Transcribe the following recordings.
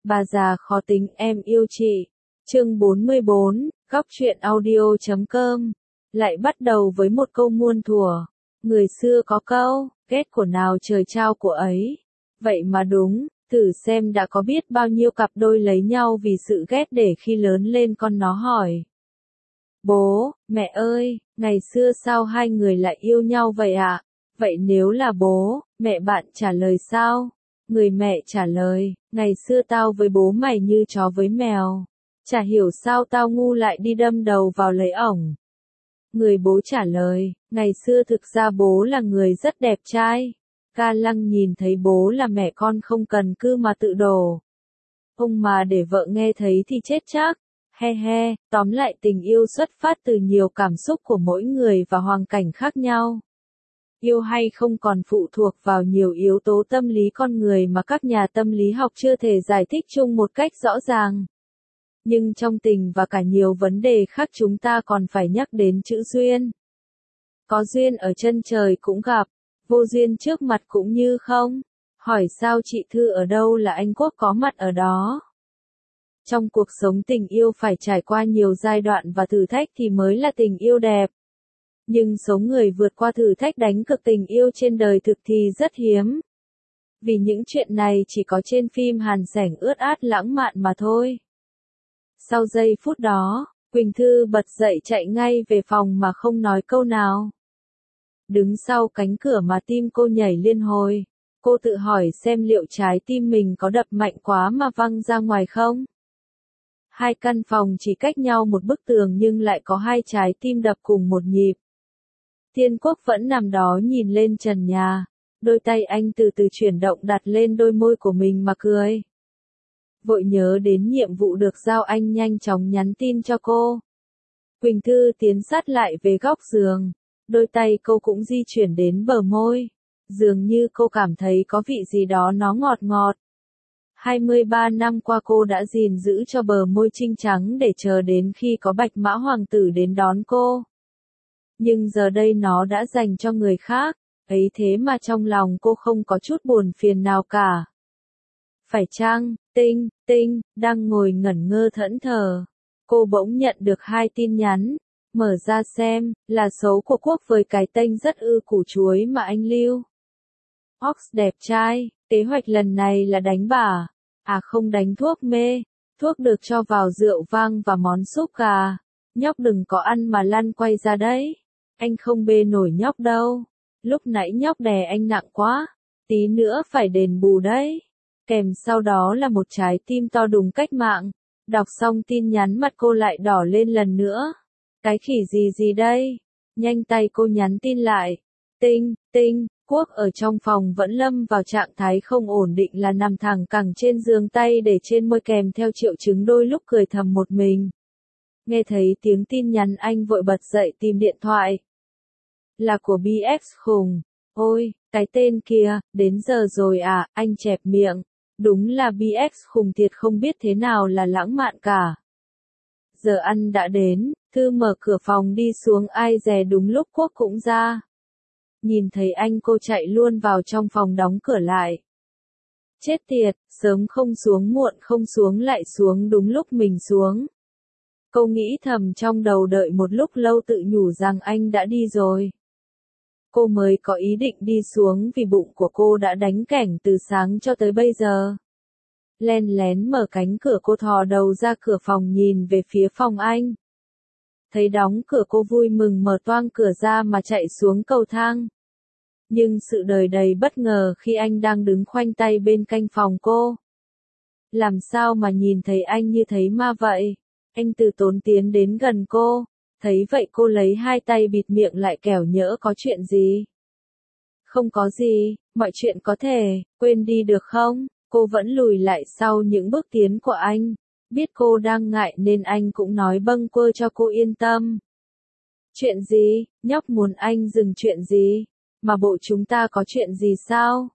Bà già khó tính em yêu chị. Chương 44, góc truyện audio.com. Lại bắt đầu với một câu muôn thuở. Người xưa có câu, ghét của nào trời trao của ấy. Vậy mà đúng, thử xem đã có biết bao nhiêu cặp đôi lấy nhau vì sự ghét để khi lớn lên con nó hỏi. Bố, mẹ ơi, ngày xưa sao hai người lại yêu nhau vậy ạ? Vậy nếu là bố, mẹ bạn trả lời sao? Người mẹ trả lời, ngày xưa tao với bố mày như chó với mèo. Chả hiểu sao tao ngu lại đi đâm đầu vào lấy ổng. Người bố trả lời, ngày xưa thực ra bố là người rất đẹp trai. Ca Lăng nhìn thấy bố là mẹ con không cần cư mà tự đổ. Ông mà để vợ nghe thấy thì chết chắc. He he, tóm lại tình yêu xuất phát từ nhiều cảm xúc của mỗi người và hoàn cảnh khác nhau. Yêu hay không còn phụ thuộc vào nhiều yếu tố tâm lý con người mà các nhà tâm lý học chưa thể giải thích chung một cách rõ ràng. Nhưng trong tình và cả nhiều vấn đề khác chúng ta còn phải nhắc đến chữ duyên. Có duyên ở chân trời cũng gặp, vô duyên trước mặt cũng như không. Hỏi sao chị Thư ở đâu là anh Quốc có mặt ở đó. Trong cuộc sống tình yêu phải trải qua nhiều giai đoạn và thử thách thì mới là tình yêu đẹp. Nhưng số người vượt qua thử thách đánh cực tình yêu trên đời thực thì rất hiếm. Vì những chuyện này chỉ có trên phim hàn sảnh ướt át lãng mạn mà thôi. Sau giây phút đó, Quỳnh Thư bật dậy chạy ngay về phòng mà không nói câu nào. Đứng sau cánh cửa mà tim cô nhảy liên hồi. Cô tự hỏi xem liệu trái tim mình có đập mạnh quá mà văng ra ngoài không? Hai căn phòng chỉ cách nhau một bức tường nhưng lại có hai trái tim đập cùng một nhịp. Thiên Quốc vẫn nằm đó nhìn lên trần nhà. Đôi tay anh từ từ chuyển động đặt lên đôi môi của mình mà cười. Vội nhớ đến nhiệm vụ được giao anh nhanh chóng nhắn tin cho cô. Quỳnh Thư tiến sát lại về góc giường. Đôi tay cô cũng di chuyển đến bờ môi. Dường như cô cảm thấy có vị gì đó nó ngọt ngọt. 23 năm qua cô đã gìn giữ cho bờ môi trinh trắng để chờ đến khi có Bạch Mã Hoàng tử đến đón cô. Nhưng giờ đây nó đã dành cho người khác, ấy thế mà trong lòng cô không có chút buồn phiền nào cả. Phải chăng, Tinh, đang ngồi ngẩn ngơ thẫn thờ. Cô bỗng nhận được hai tin nhắn, mở ra xem, là số của Quốc với cái tên rất củ chuối mà anh lưu. Ox đẹp trai, kế hoạch lần này là đánh bả. À không, đánh thuốc mê, thuốc được cho vào rượu vang và món súp gà. Nhóc đừng có ăn mà lăn quay ra đấy. Anh không bê nổi nhóc đâu. Lúc nãy nhóc đè anh nặng quá. Tí nữa phải đền bù đấy. Kèm sau đó là một trái tim to đùng cách mạng. Đọc xong tin nhắn mặt cô lại đỏ lên lần nữa. Cái khỉ gì đây? Nhanh tay cô nhắn tin lại. Tinh, Quốc ở trong phòng vẫn lâm vào trạng thái không ổn định là nằm thẳng cẳng trên giường, tay để trên môi kèm theo triệu chứng đôi lúc cười thầm một mình. Nghe thấy tiếng tin nhắn anh vội bật dậy tìm điện thoại. Là của BX Khùng. Ôi, cái tên kia, đến giờ rồi à, anh chẹp miệng. Đúng là BX Khùng thiệt, không biết thế nào là lãng mạn cả. Giờ ăn đã đến, Thư mở cửa phòng đi xuống, ai dè đúng lúc Quốc cũng ra. Nhìn thấy anh cô chạy luôn vào trong phòng đóng cửa lại. Chết tiệt, sớm không xuống muộn không xuống lại xuống đúng lúc mình xuống. Cô nghĩ thầm trong đầu, đợi một lúc lâu tự nhủ rằng anh đã đi rồi. Cô mới có ý định đi xuống vì bụng của cô đã đánh kẻng từ sáng cho tới bây giờ. Len lén mở cánh cửa, cô thò đầu ra cửa phòng nhìn về phía phòng anh. Thấy đóng cửa, cô vui mừng mở toang cửa ra mà chạy xuống cầu thang. Nhưng sự đời đầy bất ngờ khi anh đang đứng khoanh tay bên cạnh phòng cô. Làm sao mà nhìn thấy anh như thấy ma vậy? Anh từ tốn tiến đến gần cô. Thấy vậy cô lấy hai tay bịt miệng lại kẻo nhỡ có chuyện gì. Không có gì, mọi chuyện có thể, quên đi được không? Cô vẫn lùi lại sau những bước tiến của anh. Biết cô đang ngại nên anh cũng nói bâng quơ cho cô yên tâm. Chuyện gì? Nhóc muốn anh dừng chuyện gì? Mà bộ chúng ta có chuyện gì sao?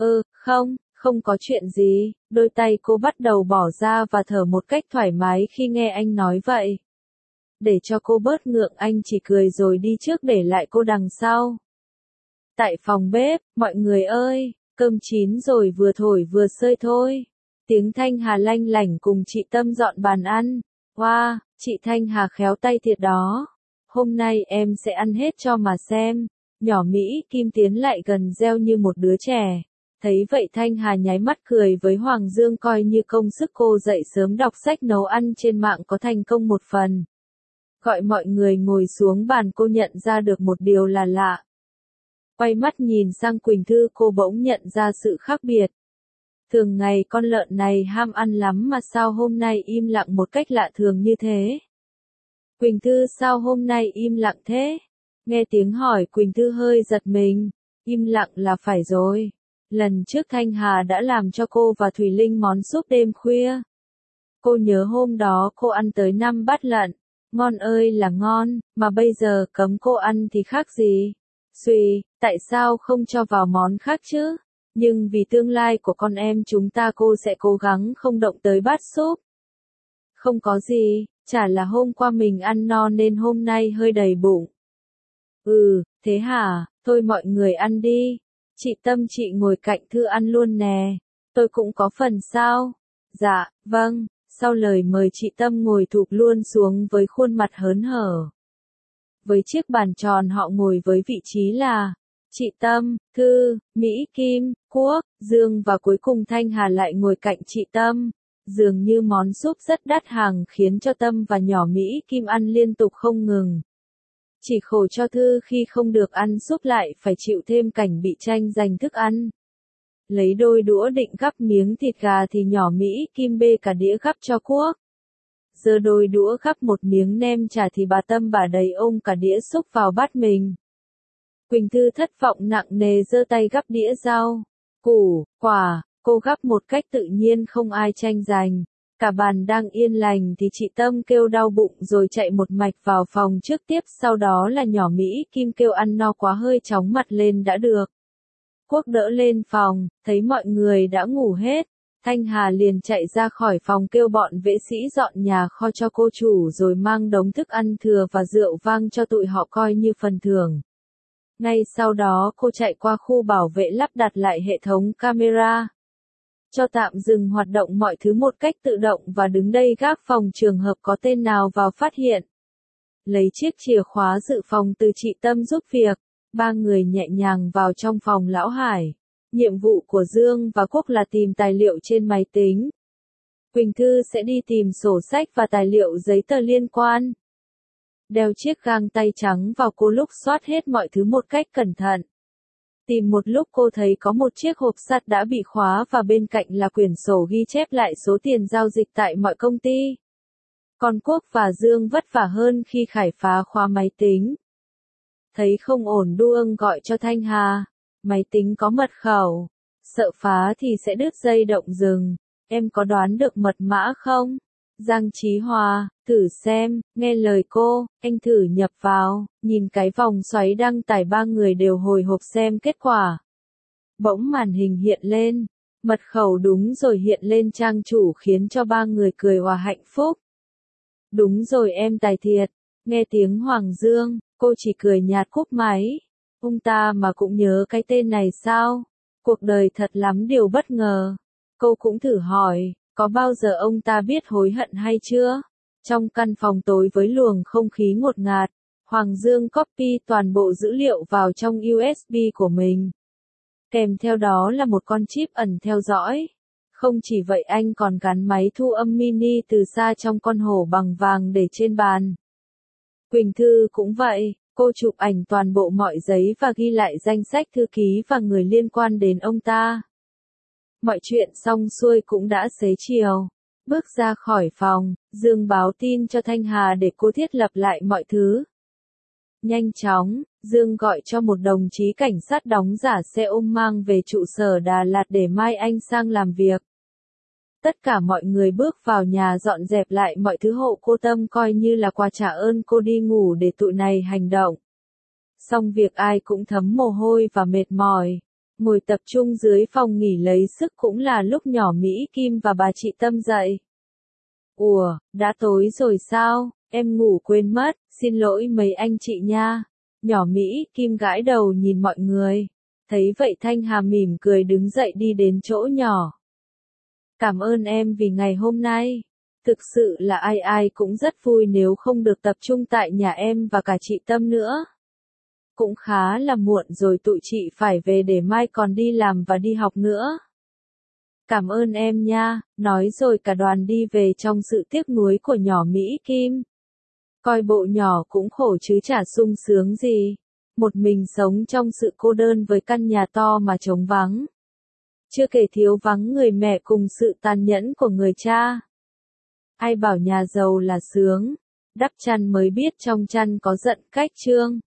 Không có chuyện gì. Đôi tay cô bắt đầu bỏ ra và thở một cách thoải mái khi nghe anh nói vậy. Để cho cô bớt ngượng, anh chỉ cười rồi đi trước để lại cô đằng sau. Tại phòng bếp, mọi người ơi, cơm chín rồi, vừa thổi vừa sơi thôi. Tiếng Thanh Hà lanh lảnh cùng chị Tâm dọn bàn ăn. Wow, chị Thanh Hà khéo tay thiệt đó. Hôm nay em sẽ ăn hết cho mà xem. Nhỏ Mỹ Kim tiến lại gần reo như một đứa trẻ. Thấy vậy Thanh Hà nháy mắt cười với Hoàng Dương, coi như công sức cô dậy sớm đọc sách nấu ăn trên mạng có thành công một phần. Gọi mọi người ngồi xuống bàn, cô nhận ra được một điều là lạ. Quay mắt nhìn sang Quỳnh Thư, cô bỗng nhận ra sự khác biệt. Thường ngày con lợn này ham ăn lắm mà sao hôm nay im lặng một cách lạ thường như thế? Quỳnh Thư, sao hôm nay im lặng thế? Nghe tiếng hỏi Quỳnh Thư hơi giật mình. Im lặng là phải rồi. Lần trước Thanh Hà đã làm cho cô và Thùy Linh món súp đêm khuya. Cô nhớ hôm đó cô ăn tới 5 bát lợn. Ngon ơi là ngon, mà bây giờ cấm cô ăn thì khác gì? Xuy, tại sao không cho vào món khác chứ? Nhưng vì tương lai của con em chúng ta cô sẽ cố gắng không động tới bát súp. Không có gì, chả là hôm qua mình ăn no nên hôm nay hơi đầy bụng. Thế hả, thôi mọi người ăn đi. Chị Tâm chị ngồi cạnh Thư ăn luôn nè. Tôi cũng có phần sao? Dạ, vâng. Sau lời mời chị Tâm ngồi thụp luôn xuống với khuôn mặt hớn hở. Với chiếc bàn tròn họ ngồi với vị trí là chị Tâm, Thư, Mỹ Kim, Quốc, Dương và cuối cùng Thanh Hà lại ngồi cạnh chị Tâm. Dường như món súp rất đắt hàng khiến cho Tâm và nhỏ Mỹ Kim ăn liên tục không ngừng. Chỉ khổ cho Thư khi không được ăn súp lại phải chịu thêm cảnh bị tranh giành thức ăn. Lấy đôi đũa định gắp miếng thịt gà thì nhỏ Mỹ Kim bê cả đĩa gắp cho Quốc. Giơ đôi đũa gắp một miếng nem chả thì bà Tâm bà đầy ôm cả đĩa súp vào bát mình. Quỳnh Thư thất vọng nặng nề giơ tay gắp đĩa rau, củ, quả, cô gắp một cách tự nhiên không ai tranh giành. Cả bàn đang yên lành thì chị Tâm kêu đau bụng rồi chạy một mạch vào phòng trước, tiếp sau đó là nhỏ Mỹ Kim kêu ăn no quá hơi chóng mặt lên đã được. Quốc đỡ lên phòng, thấy mọi người đã ngủ hết. Thanh Hà liền chạy ra khỏi phòng kêu bọn vệ sĩ dọn nhà kho cho cô chủ rồi mang đống thức ăn thừa và rượu vang cho tụi họ coi như phần thưởng. Ngay sau đó cô chạy qua khu bảo vệ lắp đặt lại hệ thống camera. Cho tạm dừng hoạt động mọi thứ một cách tự động và đứng đây gác phòng trường hợp có tên nào vào phát hiện. Lấy chiếc chìa khóa dự phòng từ chị Tâm giúp việc, ba người nhẹ nhàng vào trong phòng Lão Hải. Nhiệm vụ của Dương và Quốc là tìm tài liệu trên máy tính. Quỳnh Thư sẽ đi tìm sổ sách và tài liệu giấy tờ liên quan. Đeo chiếc găng tay trắng vào, cô lục soát hết mọi thứ một cách cẩn thận. Tìm một lúc cô thấy có một chiếc hộp sắt đã bị khóa và bên cạnh là quyển sổ ghi chép lại số tiền giao dịch tại mọi công ty. Còn Quốc và Dương vất vả hơn khi khải phá khóa máy tính. Thấy không ổn Đuông gọi cho Thanh Hà. Máy tính có mật khẩu. Sợ phá thì sẽ đứt dây động rừng. Em có đoán được mật mã không? Giang Chí Hòa, thử xem, nghe lời cô, anh thử nhập vào, nhìn cái vòng xoáy đăng tải, ba người đều hồi hộp xem kết quả. Bỗng màn hình hiện lên, mật khẩu đúng rồi hiện lên trang chủ khiến cho ba người cười hòa hạnh phúc. Đúng rồi em tài thiệt, nghe tiếng Hoàng Dương, cô chỉ cười nhạt cúp máy. Ông ta mà cũng nhớ cái tên này sao? Cuộc đời thật lắm điều bất ngờ. Cô cũng thử hỏi. Có bao giờ ông ta biết hối hận hay chưa? Trong căn phòng tối với luồng không khí ngột ngạt, Hoàng Dương copy toàn bộ dữ liệu vào trong USB của mình. Kèm theo đó là một con chip ẩn theo dõi. Không chỉ vậy anh còn gắn máy thu âm mini từ xa trong con hổ bằng vàng để trên bàn. Quỳnh Thư cũng vậy, cô chụp ảnh toàn bộ mọi giấy và ghi lại danh sách thư ký và người liên quan đến ông ta. Mọi chuyện xong xuôi cũng đã xế chiều. Bước ra khỏi phòng, Dương báo tin cho Thanh Hà để cô thiết lập lại mọi thứ. Nhanh chóng, Dương gọi cho một đồng chí cảnh sát đóng giả xe ôm mang về trụ sở Đà Lạt để mai anh sang làm việc. Tất cả mọi người bước vào nhà dọn dẹp lại mọi thứ hộ cô Tâm coi như là quà trả ơn cô đi ngủ để tụi này hành động. Xong việc ai cũng thấm mồ hôi và mệt mỏi. Ngồi tập trung dưới phòng nghỉ lấy sức cũng là lúc nhỏ Mỹ Kim và bà chị Tâm dậy. Ủa, đã tối rồi sao, em ngủ quên mất, xin lỗi mấy anh chị nha. Nhỏ Mỹ Kim gãi đầu nhìn mọi người. Thấy vậy Thanh Hà mỉm cười đứng dậy đi đến chỗ nhỏ Cảm ơn em vì ngày hôm nay. Thực sự là ai ai cũng rất vui nếu không được tập trung tại nhà em và cả chị Tâm nữa. Cũng khá là muộn rồi tụi chị phải về để mai còn đi làm và đi học nữa. Cảm ơn em nha, nói rồi cả đoàn đi về trong sự tiếc nuối của nhỏ Mỹ Kim. Coi bộ nhỏ cũng khổ chứ chả sung sướng gì. Một mình sống trong sự cô đơn với căn nhà to mà trống vắng. Chưa kể thiếu vắng người mẹ cùng sự tàn nhẫn của người cha. Ai bảo nhà giàu là sướng, đắp chăn mới biết trong chăn có giận cách chương.